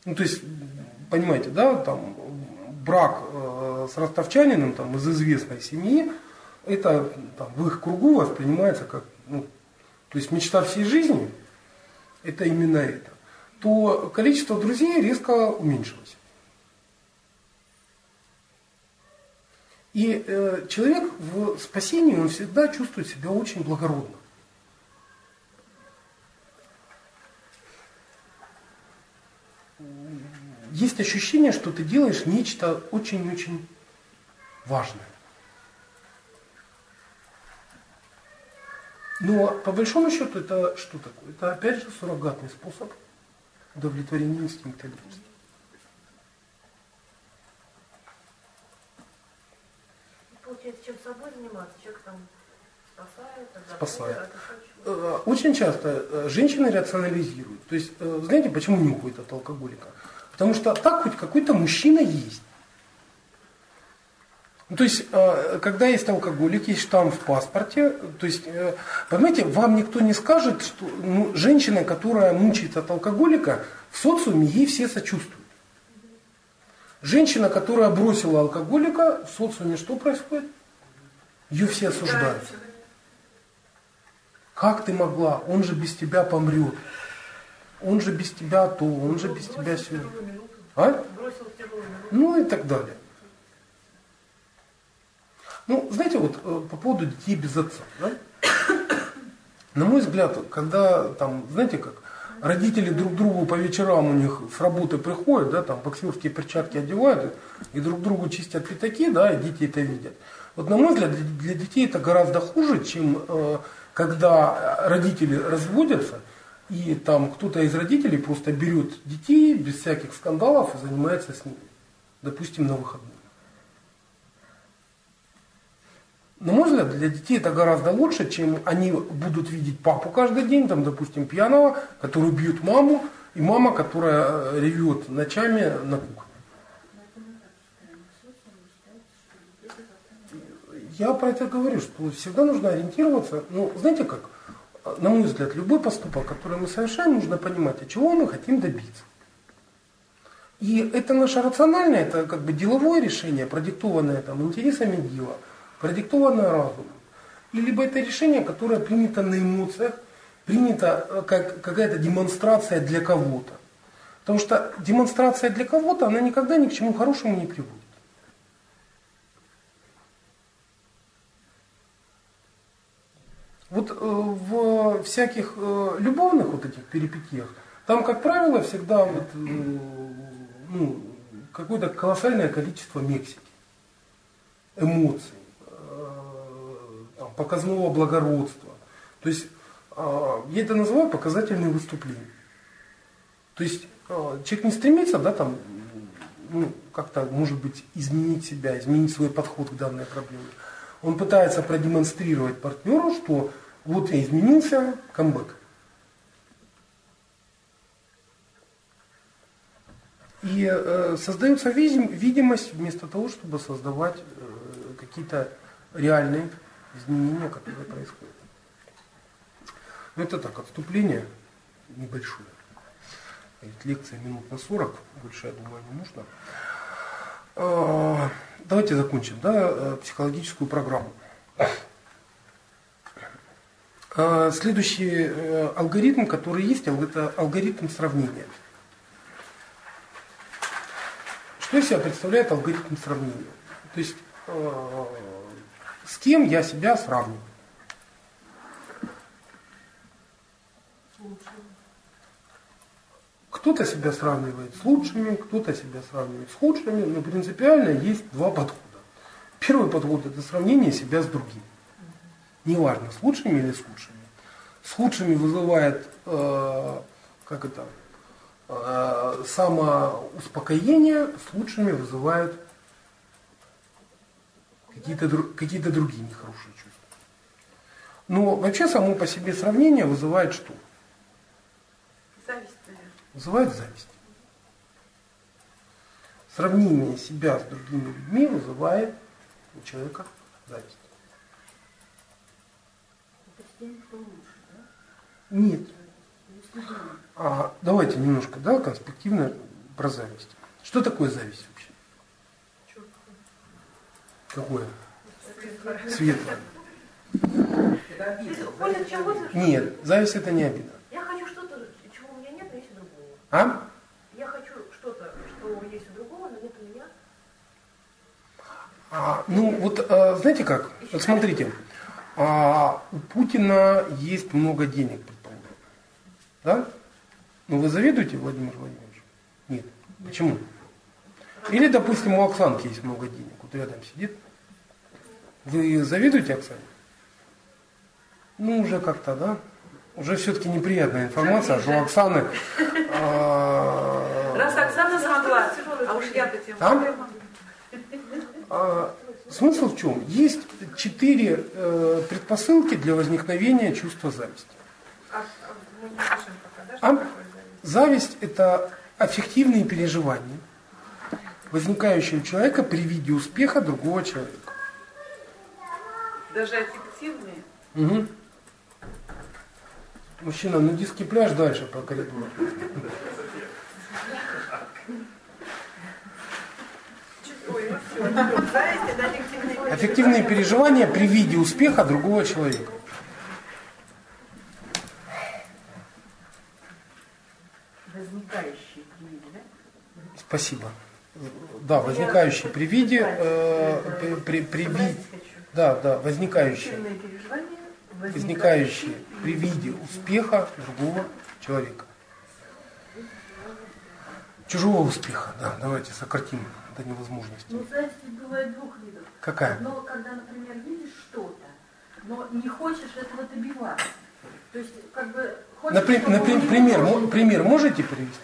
Ну, то есть, понимаете, да, там брак с ростовчанином там, из известной семьи, это там, в их кругу воспринимается как, ну, то есть мечта всей жизни, это именно это, то количество друзей резко уменьшилось. И человек в спасении, он всегда чувствует себя очень благородно. Есть ощущение, что ты делаешь нечто очень-очень важное. Но по большому счету это что такое? Это опять же суррогатный способ удовлетворения инстинкта личности. Получается, чем собой заниматься, человек там спасает. Спасает. Очень часто женщины рационализируют. То есть, знаете, почему не уходят от алкоголика? Потому что так хоть какой-то мужчина есть. Ну, то есть, когда есть алкоголик, есть штамп в паспорте, то есть, понимаете, вам никто не скажет, что ну, женщина, которая мучается от алкоголика, в социуме ей все сочувствуют. Женщина, которая бросила алкоголика, в социуме что происходит? Ее все осуждают. Как ты могла? Он же без тебя помрет. Он же без тебя то, он же без тебя все. А? Ну и так далее. Ну, знаете, вот по поводу детей без отца, да? На мой взгляд, когда там, знаете как, родители друг другу по вечерам у них с работы приходят, да, там боксерские перчатки одевают и друг другу чистят пятаки, да, и дети это видят. Вот на мой взгляд, для детей это гораздо хуже, чем когда родители разводятся, и там кто-то из родителей просто берет детей без всяких скандалов и занимается с ними, допустим, на выходные. На мой взгляд, для детей это гораздо лучше, чем они будут видеть папу каждый день, там, допустим, пьяного, который бьет маму, и мама, которая ревет ночами на кухне. Я про это говорю, что всегда нужно ориентироваться, ну, знаете как, на мой взгляд, любой поступок, который мы совершаем, нужно понимать, от чего мы хотим добиться. И это наше рациональное, это как бы деловое решение, продиктованное там интересами дела, продиктованное разумом. И либо это решение, которое принято на эмоциях, принято как какая-то демонстрация для кого-то. Потому что демонстрация для кого-то, она никогда ни к чему хорошему не приводит. Вот в всяких любовных вот этих перипетиях, там, как правило, всегда вот, ну, какое-то колоссальное количество мексики, эмоций, там, показного благородства. То есть я это называю показательные выступления. То есть человек не стремится, да, там, ну, как-то, может быть, изменить себя, изменить свой подход к данной проблеме. Он пытается продемонстрировать партнеру, что вот я изменился, камбэк. И создается видимость вместо того, чтобы создавать какие-то реальные изменения, которые происходят. Ну это так, отступление небольшое. Лекция минут на 40, больше, я думаю, не нужно. Давайте закончим, да, психологическую программу. Следующий алгоритм, который есть, это алгоритм сравнения. Что из себя представляет алгоритм сравнения? То есть, с кем я себя сравниваю? Кто-то себя сравнивает с лучшими, кто-то себя сравнивает с худшими, но принципиально есть два подхода. Первый подход – это сравнение себя с другим. Неважно, с лучшими или с худшими. С худшими вызывает самоуспокоение, с лучшими вызывает какие-то другие нехорошие чувства. Но вообще само по себе сравнение вызывает что? Зависть, наверное. Вызывает зависть. Сравнение себя с другими людьми вызывает у человека зависть. Нет. Давайте немножко, да, конспективно про зависть. Что такое зависть вообще? Какое? Светлое. Нет, зависть это не обида. Я хочу что-то, чего у меня нет, но есть у другого. А? Я хочу что-то, что есть у другого, но нет у меня. Ну вот знаете как? Вот смотрите, у Путина есть много денег, предположим. Да? Ну вы завидуете Владимиру Владимировичу? Нет. Почему? Или, допустим, у Оксанки есть много денег, вот рядом сидит. Вы завидуете Оксане? Ну уже как-то, да? Уже все-таки неприятная информация, что у Оксаны... Раз Оксана смогла, а уж я-то тем более могу. Смысл в чем? Есть 4 предпосылки для возникновения чувства зависти. Мы не пишем пока, да, что такое Зависть – это аффективные переживания, возникающие у человека при виде успеха другого человека. Даже аффективные? Угу. Мужчина, нудистский пляж дальше по коридору. Аффективные переживания при виде успеха другого человека. Возникающие при виде, да? Спасибо. Да, возникающие при виде, возникающие при виде успеха другого человека. Чужого успеха, да, давайте сократим до невозможности. Ну, зависть бывает 2 видов. Какая? Одно, когда, например, видишь что-то, но не хочешь этого добиваться. То есть, как бы, хочешь, пример можете привести?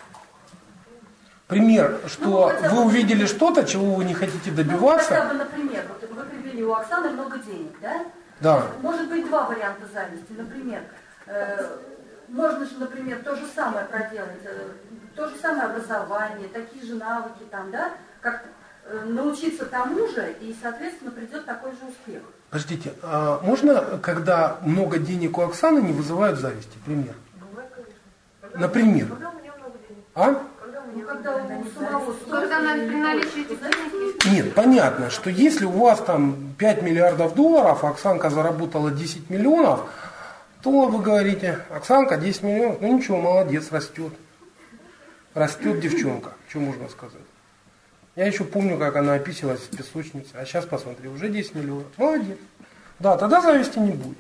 Пример, что вы увидели что-то, чего вы не хотите добиваться. Хотя бы, например, вот вы привели, у Оксаны много денег, да? Да. Может быть 2 варианта зависти. Например, можно же, например, то же самое проделать, то же самое образование, такие же навыки там, да? Как научиться тому же, и, соответственно, придет такой же успех. Подождите, а можно, когда много денег у Оксаны, не вызывают зависти? Пример. Бывает, конечно. Например. Когда у меня много денег. А? Когда при наличии этих денег... Нет, понятно, что если у вас там 5 миллиардов долларов, а Оксанка заработала 10 миллионов, то вы говорите, Оксанка 10 миллионов, ну ничего, молодец, растет. Растет девчонка, что можно сказать. Я еще помню, как она описалась в песочнице, а сейчас посмотри, уже 10 миллионов. Молодец. Да, тогда зависти не будет.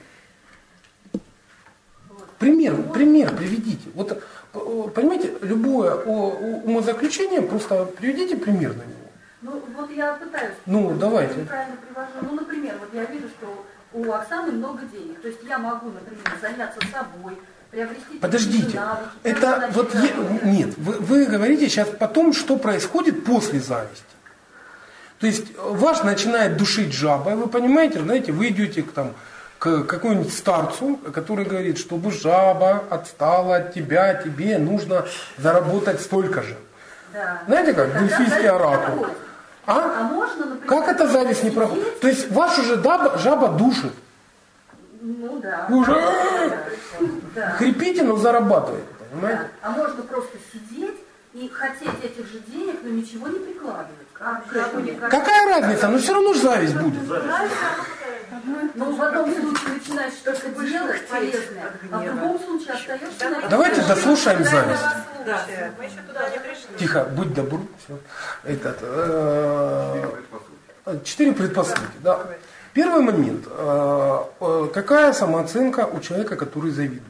Пример приведите. Вот, понимаете, любое умозаключение, просто приведите пример на него. Ну, вот я пытаюсь. Ну, давайте. Неправильно привожу. Ну, например, вот я вижу, что у Оксаны много денег. То есть я могу, например, заняться собой, приобрести... Подождите, навыки, это вот... Нет, вы говорите сейчас о том, что происходит после зависти. То есть вас начинает душить жаба, и вы понимаете, знаете, вы идете к какому-нибудь старцу, который говорит, чтобы жаба отстала от тебя, тебе нужно заработать столько же. Да. Знаете как, дельфийский оракул. А можно, например... Как это зависть не проходит? То есть вас уже жаба душит. Ну да. Вы уже Да. хрипите, но зарабатываете, понимаете? Да. А можно просто сидеть и хотеть этих же денег, но ничего не прикладывать. Какая разница? Но все равно же зависть будет. Но в одном случае начинаешь что-то делать полезное, а в другом случае остаешься на... Давайте дослушаем зависть. Да, мы еще туда не пришли. Тихо, будь добру. Все. 4 предпосылки. Да. Первый момент. Какая самооценка у человека, который завидует?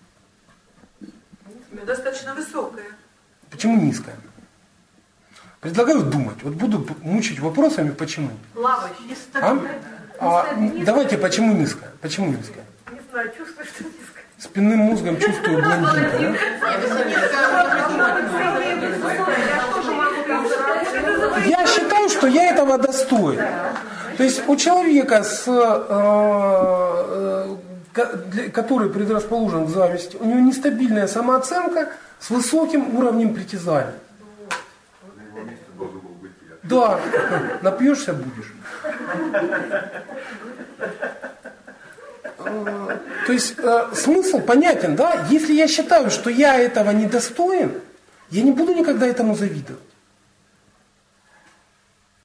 Достаточно высокая. Почему низкая? Предлагаю думать. Вот буду мучить вопросами, почему. Плавающий. Давайте, почему низкая? Почему низкая? Не знаю, чувствую, что низко. Спинным мозгом чувствую блондинка. Да? Я считаю, что я этого достоин. То есть у человека, который предрасположен к зависти, у него нестабильная самооценка с высоким уровнем притязаний. Да, напьешься будешь. То есть смысл понятен, да? Если я считаю, что я этого недостоин, Я не буду никогда этому завидовать.